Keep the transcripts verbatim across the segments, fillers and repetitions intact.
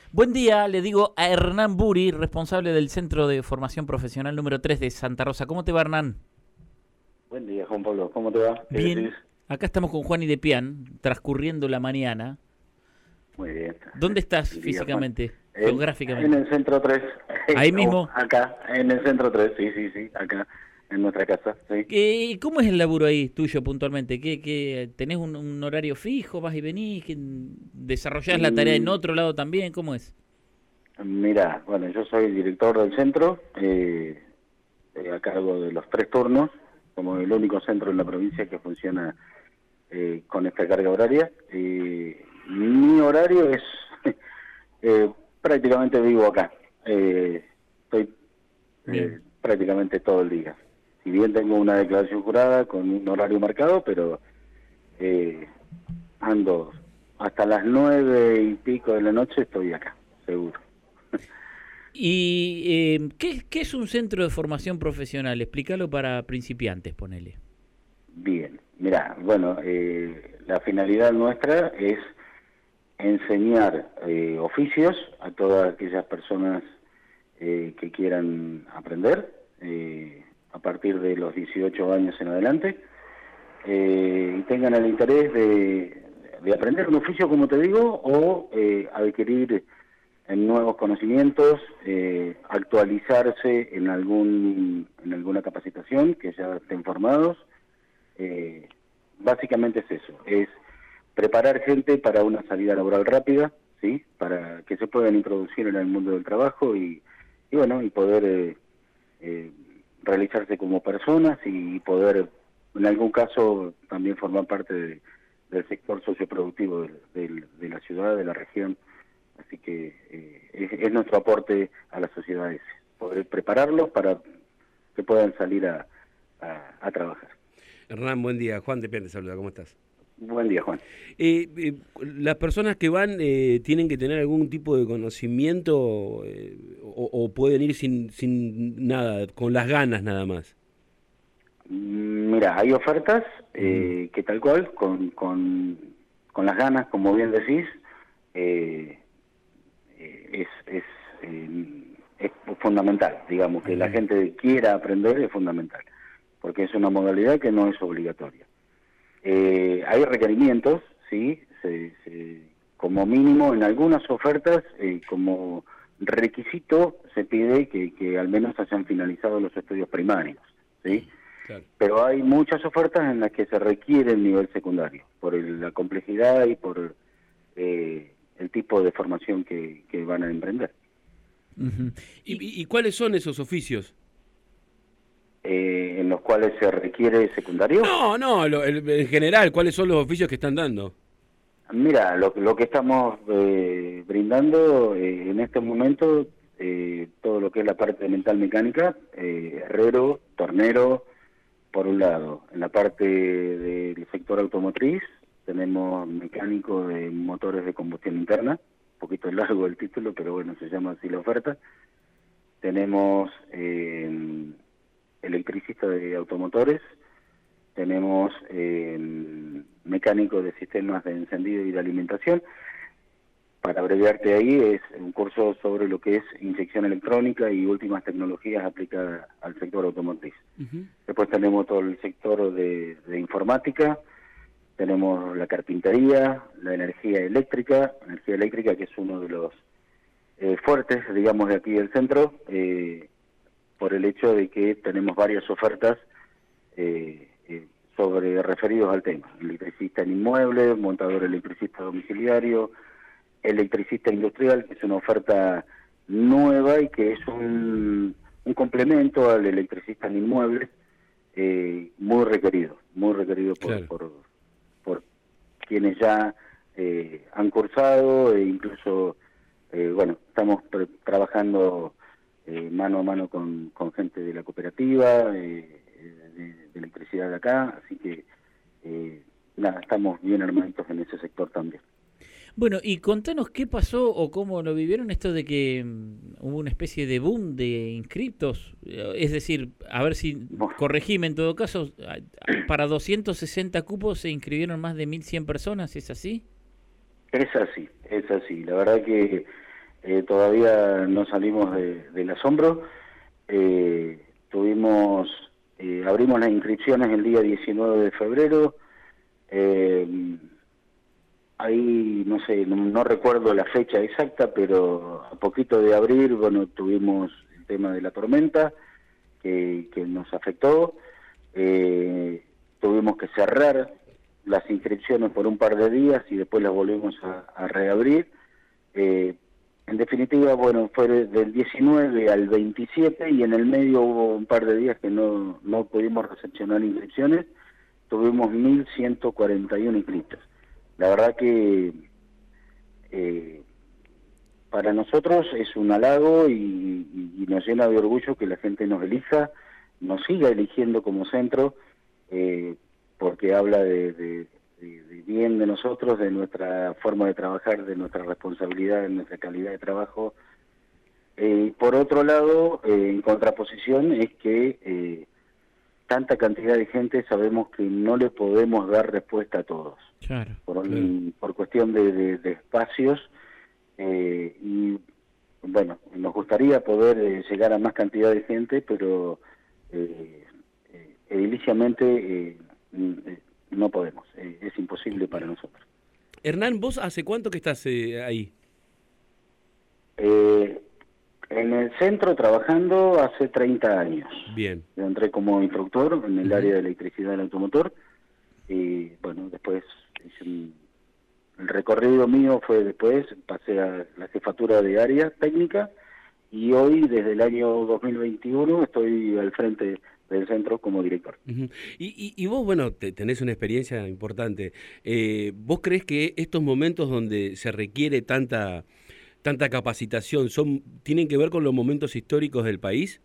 Buen día, le digo a Hernán Buri, responsable del Centro de Formación Profesional número tres de Santa Rosa. ¿Cómo te va, Hernán? Buen día, Juan Pablo. ¿Cómo te va? ¿Qué Bien, decís? acá estamos con Juan y Depián, transcurriendo la mañana. Muy bien. ¿Dónde estás Buen día, Juan. físicamente, En, en geográficamente? el centro tres. Ahí Oh, mismo. acá, en el centro tres. Sí, sí, sí. Acá, en nuestra casa. Sí. ¿Qué- ¿Cómo es el laburo ahí tuyo puntualmente? ¿Qué, qué, ¿Tenés un, un horario fijo? ¿Vas y venís? ¿Qué- ¿Desarrollás la tarea en Mm, otro lado también? ¿Cómo es? Mira, bueno, yo soy el director del centro, eh, eh, a cargo de los tres turnos, como el único centro en la provincia que funciona eh, con esta carga horaria. Eh, mi horario es eh, prácticamente vivo acá. Eh, estoy Bien. eh, prácticamente todo el día. Si bien tengo una declaración jurada con un horario marcado, pero eh, ando hasta las nueve y pico de la noche estoy acá, seguro. ¿Y eh, ¿qué, qué es un centro de formación profesional? Explícalo para principiantes, ponele. Bien, mira, bueno, eh, la finalidad nuestra es enseñar eh, oficios a todas aquellas personas eh, que quieran aprender eh, a partir de los dieciocho años en adelante eh, y tengan el interés de, de aprender un oficio, como te digo, o eh, adquirir en nuevos conocimientos, eh, actualizarse en algún en alguna capacitación, que ya estén formados. Eh, básicamente es eso, es preparar gente para una salida laboral rápida, sí, para que se puedan introducir en el mundo del trabajo y, y bueno, y poder eh, eh, realizarse como personas y poder, en algún caso, también formar parte de, del sector socioproductivo de, de, de la ciudad, de la región. Así que eh, es, es nuestro aporte a la sociedad ese, poder prepararlos para que puedan salir a, a, a trabajar. Hernán, buen día. Juan de Pian te saluda, ¿cómo estás? Buen día, Juan. Eh, eh, ¿Las personas que van eh, tienen que tener algún tipo de conocimiento eh, o, o pueden ir sin, sin nada, con las ganas nada más? Mira, hay ofertas Ujú. eh, que tal cual, con, con, con las ganas, como bien decís, eh, eh, es, es, eh, es fundamental, digamos, que la Ujú. gente quiera aprender es fundamental, porque es una modalidad que no es obligatoria. Eh, hay requerimientos, sí, se, se, como mínimo en algunas ofertas, eh, como requisito se pide que, que al menos hayan finalizado los estudios primarios, ¿sí? Claro. Pero hay muchas ofertas en las que se requiere el nivel secundario, por el, la complejidad y por eh, el tipo de formación que, que van a emprender. Ujú. ¿Y, Y, y, y cuáles son esos oficios? Eh, en los cuales se requiere secundario. No, no, lo- el- en general, ¿cuáles son los oficios que están dando? Mira, lo, lo que estamos eh, brindando eh, en este momento, eh, todo lo que es la parte mental mecánica, eh, herrero, tornero, por un lado. En la parte del sector automotriz, tenemos mecánico de motores de combustión interna, un poquito largo el título, pero bueno, se llama así la oferta. Tenemos eh, electricista de automotores, tenemos eh, mecánico de sistemas de encendido y de alimentación. Para abreviarte ahí, es un curso sobre lo que es inyección electrónica y últimas tecnologías aplicadas al sector automotriz. Ujú. Después tenemos todo el sector de, de informática, tenemos la carpintería, la energía eléctrica, energía eléctrica que es uno de los eh, fuertes, digamos, de aquí del centro, eh, por el hecho de que tenemos varias ofertas eh, eh, sobre referidos al tema. Electricista en inmuebles, montador electricista domiciliario, electricista industrial, que es una oferta nueva y que es un, un complemento al electricista en inmuebles, eh, muy requerido, muy requerido por, Claro. por, por quienes ya eh, han cursado e incluso, eh, bueno, estamos trabajando eh, mano a mano con, con gente de la cooperativa, eh, de, de electricidad de acá, así que eh, nada, estamos bien armaditos en ese sector también. bueno, y contanos qué pasó o cómo lo vivieron esto de que mm, hubo una especie de boom de inscriptos. Eh, Es decir, a ver si Bueno, corregime en todo caso, a- a- para doscientos sesenta cupos se inscribieron más de mil cien personas, ¿es así? es así, es así. La verdad que eh, todavía no salimos de, del asombro. Eh, tuvimos, eh, abrimos las inscripciones el día diecinueve de febrero. Eh, ahí, no sé, no, no recuerdo la fecha exacta, pero a poquito de abrir, bueno, tuvimos el tema de la tormenta que, que nos afectó. Eh, tuvimos que cerrar las inscripciones por un par de días y después las volvimos a, a reabrir. Eh, en definitiva, bueno, fue del diecinueve al veintisiete y en el medio hubo un par de días que no, no pudimos recepcionar inscripciones. Tuvimos mil ciento cuarenta y uno inscritos. La verdad que eh, para nosotros es un halago y, y, y nos llena de orgullo que la gente nos elija, nos siga eligiendo como centro, eh, porque habla de, de, de, de bien de nosotros, de nuestra forma de trabajar, de nuestra responsabilidad, de nuestra calidad de trabajo. Eh, por otro lado, eh, en contraposición, es que eh, tanta cantidad de gente sabemos que no le podemos dar respuesta a todos. Claro, por, claro. por cuestión de, de, de espacios, eh, y bueno, nos gustaría poder eh, llegar a más cantidad de gente, pero eh, eh, ediliciamente eh, eh, no podemos, eh, es imposible para nosotros. Hernán, ¿vos hace cuánto que estás eh, ahí? Eh, en el centro trabajando hace treinta años. Bien. Yo entré como instructor en el uh-huh. área de electricidad del automotor y bueno, después hice un, el recorrido mío fue después, pasé a la jefatura de área técnica y hoy desde el año dos mil veintiuno estoy al frente del centro como director. Uh-huh. y, y, y vos, bueno, te, tenés una experiencia importante. Eh, ¿Vos crees que estos momentos donde se requiere tanta tanta capacitación son tienen que ver con los momentos históricos del país?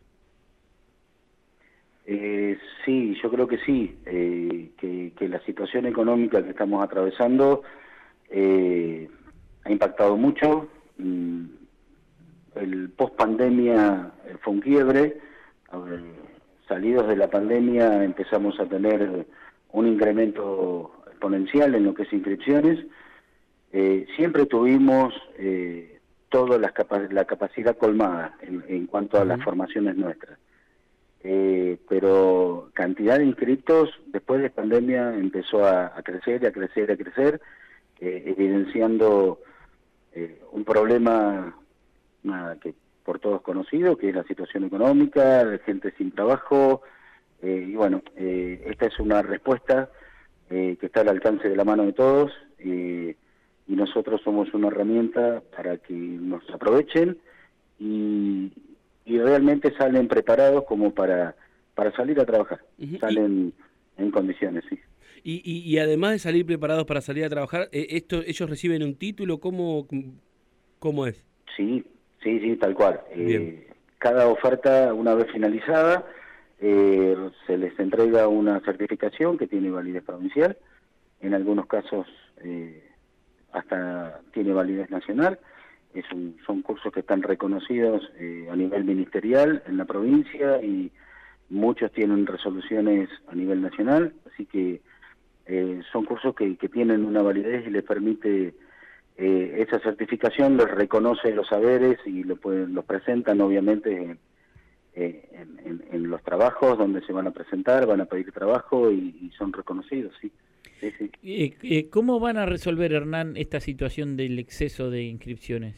Eh, sí, yo creo que sí, eh, que, que la situación económica que estamos atravesando eh, ha impactado mucho. Mm, el post-pandemia fue un quiebre. Ver, salidos de la pandemia empezamos a tener un incremento exponencial en lo que es inscripciones. Eh, siempre tuvimos eh, toda la, capa la capacidad colmada en, en cuanto a las formaciones nuestras. Eh, pero cantidad de inscritos después de pandemia empezó a, a crecer, a crecer, a crecer, eh, evidenciando eh, un problema nada, que por todos conocido, que es la situación económica, de gente sin trabajo, eh, y bueno, eh, esta es una respuesta eh, que está al alcance de la mano de todos, eh, y nosotros somos una herramienta para que nos aprovechen y, y realmente salen preparados como para, para salir a trabajar, uh-huh. salen y, en condiciones, sí. Y, y, y además de salir preparados para salir a trabajar, eh, esto ¿ellos reciben un título? ¿Cómo, cómo es? Sí, sí, sí, tal cual. Eh, cada oferta, una vez finalizada, eh, se les entrega una certificación que tiene validez provincial, en algunos casos eh, hasta tiene validez nacional. Es un, son cursos que están reconocidos eh, a nivel ministerial en la provincia y muchos tienen resoluciones a nivel nacional, así que eh, son cursos que, que tienen una validez y les permite eh, esa certificación, les reconoce los saberes y lo pueden, los presentan obviamente en, eh, en, en, en los trabajos donde se van a presentar, van a pedir trabajo y, y son reconocidos, sí. Sí, sí. Eh, eh, ¿Cómo van a resolver, Hernán, esta situación del exceso de inscripciones?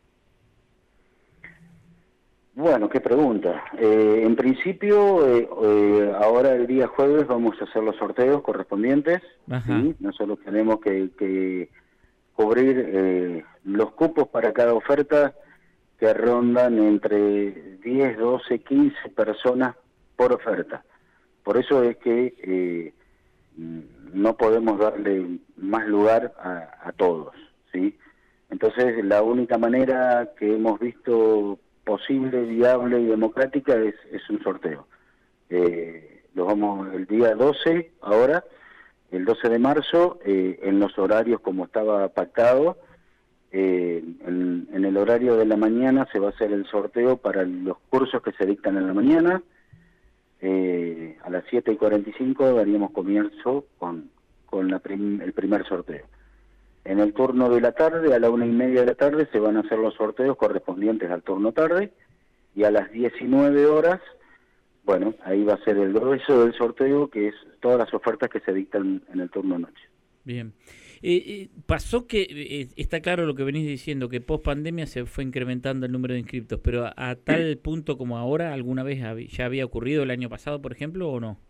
Bueno, qué pregunta. Eh, en principio, eh, eh, ahora el día jueves vamos a hacer los sorteos correspondientes. ¿Sí? Nosotros tenemos que, que cubrir eh, los cupos para cada oferta que rondan entre diez, doce, quince personas por oferta. Por eso es que eh, no podemos darle más lugar a, a todos, ¿sí? Entonces, la única manera que hemos visto posible, viable y democrática es, es un sorteo. Eh, lo vamos el día doce, ahora, el doce de marzo, eh, en los horarios como estaba pactado. Eh, en, en el horario de la mañana se va a hacer el sorteo para los cursos que se dictan en la mañana. Eh, a las siete y cuarenta y cinco daríamos comienzo con, con la prim, el primer sorteo. En el turno de la tarde, a la una y media de la tarde, se van a hacer los sorteos correspondientes al turno tarde, y a las diecinueve horas, bueno, ahí va a ser el grueso del sorteo, que es todas las ofertas que se dictan en el turno noche. Bien. Eh, eh, pasó que, eh, está claro lo que venís diciendo, que post pandemia se fue incrementando el número de inscriptos, pero a, a tal punto como ahora, ¿alguna vez hab- ya había ocurrido el año pasado, por ejemplo, o no?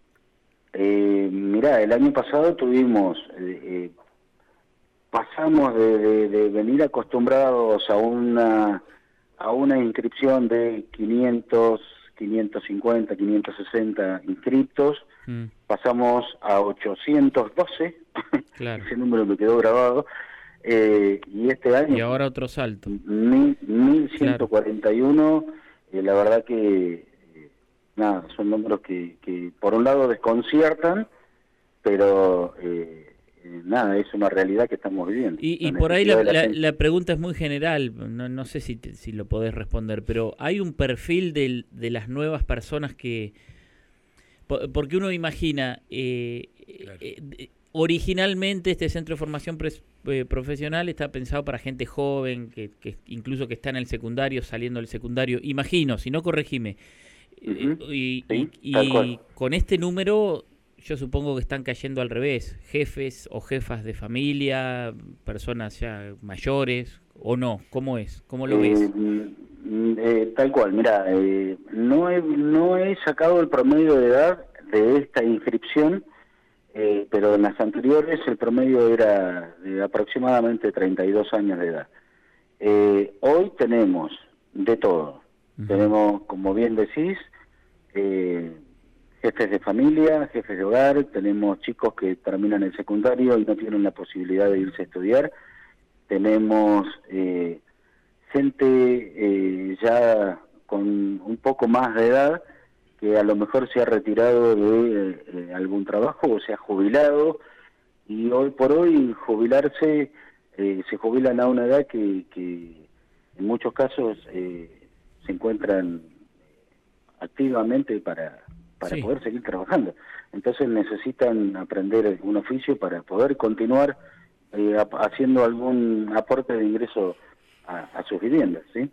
Eh, mirá, el año pasado tuvimos, eh, eh, pasamos de, de, de venir acostumbrados a una a una inscripción de quinientos, quinientos cincuenta, quinientos sesenta inscriptos, mm. pasamos a ochocientos doce, claro. Ese número me quedó grabado, eh, y este año... Y ahora otro salto. mil ciento cuarenta y uno, claro. eh, la verdad que, eh, nada, son números que, que por un lado desconciertan, pero... Eh, nada, es una realidad que estamos viviendo. Y, y por ahí la, la, la pregunta es muy general, no, no sé si, te, si lo podés responder, pero ¿hay un perfil de, de las nuevas personas que... Porque uno imagina, eh, claro. eh, originalmente este centro de formación pres, eh, profesional está pensado para gente joven, que, que incluso que está en el secundario, saliendo del secundario, imagino, si no corregime. Uh-huh. Y, sí, y, y con este número... Yo supongo que están cayendo al revés, jefes o jefas de familia, personas ya mayores, o no, ¿cómo es? ¿Cómo lo ves? Eh, eh, tal cual, mira, eh, no, he, no he sacado el promedio de edad de esta inscripción, eh, pero en las anteriores el promedio era de aproximadamente treinta y dos años de edad. Eh, hoy tenemos de todo, uh-huh. Tenemos, como bien decís, eh, jefes de familia, jefes de hogar, tenemos chicos que terminan el secundario y no tienen la posibilidad de irse a estudiar, tenemos eh, gente eh, ya con un poco más de edad que a lo mejor se ha retirado de eh, algún trabajo o se ha jubilado, y hoy por hoy jubilarse, eh, se jubilan a una edad que, que en muchos casos eh, se encuentran activamente para... para sí. poder seguir trabajando. Entonces necesitan aprender un oficio para poder continuar eh, haciendo algún aporte de ingreso a, a sus viviendas, ¿sí?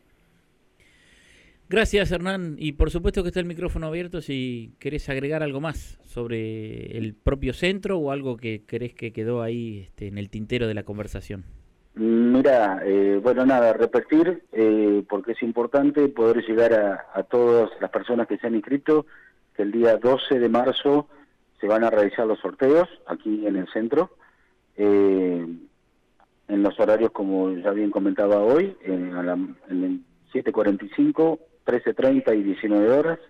Gracias, Hernán, y por supuesto que está el micrófono abierto si querés agregar algo más sobre el propio centro o algo que crees que quedó ahí este, en el tintero de la conversación. Mira, eh, bueno, nada, repetir, eh, porque es importante poder llegar a, a todas las personas que se han inscrito, que el día doce de marzo se van a realizar los sorteos aquí en el centro, eh, en los horarios como ya bien comentaba hoy, en, a la, en siete cuarenta y cinco, trece treinta y diecinueve horas.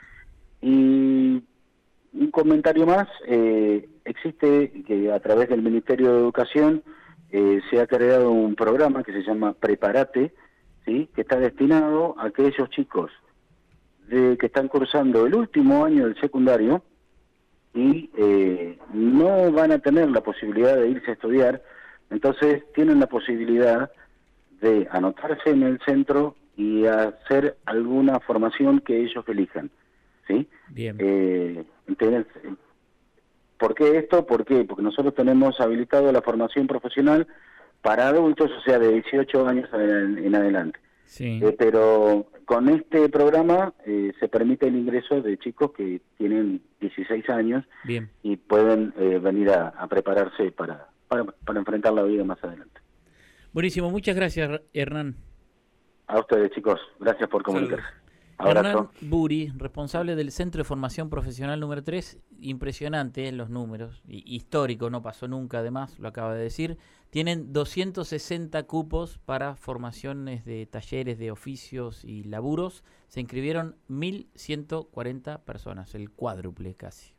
Y un comentario más, eh, existe que a través del Ministerio de Educación eh, se ha creado un programa que se llama Prepárate, ¿sí? Que está destinado a aquellos chicos de que están cursando el último año del secundario y eh, no van a tener la posibilidad de irse a estudiar, entonces tienen la posibilidad de anotarse en el centro y hacer alguna formación que ellos elijan, ¿sí? Bien. Eh, entonces, ¿por qué esto? ¿Por qué? Porque nosotros tenemos habilitado la formación profesional para adultos, o sea, de dieciocho años en, en adelante. Sí. Eh, pero con este programa eh, se permite el ingreso de chicos que tienen dieciséis años. Bien. Y pueden eh, venir a, a prepararse para, para, para enfrentar la vida más adelante. Buenísimo, muchas gracias, Hernán. A ustedes, chicos, gracias por comunicarse. Abrazo. Hernán Buri, responsable del Centro de Formación Profesional número tres, impresionante en los números, histórico, no pasó nunca además, lo acaba de decir. Tienen doscientos sesenta cupos para formaciones de talleres de oficios y laburos. Se inscribieron mil ciento cuarenta personas, el cuádruple casi.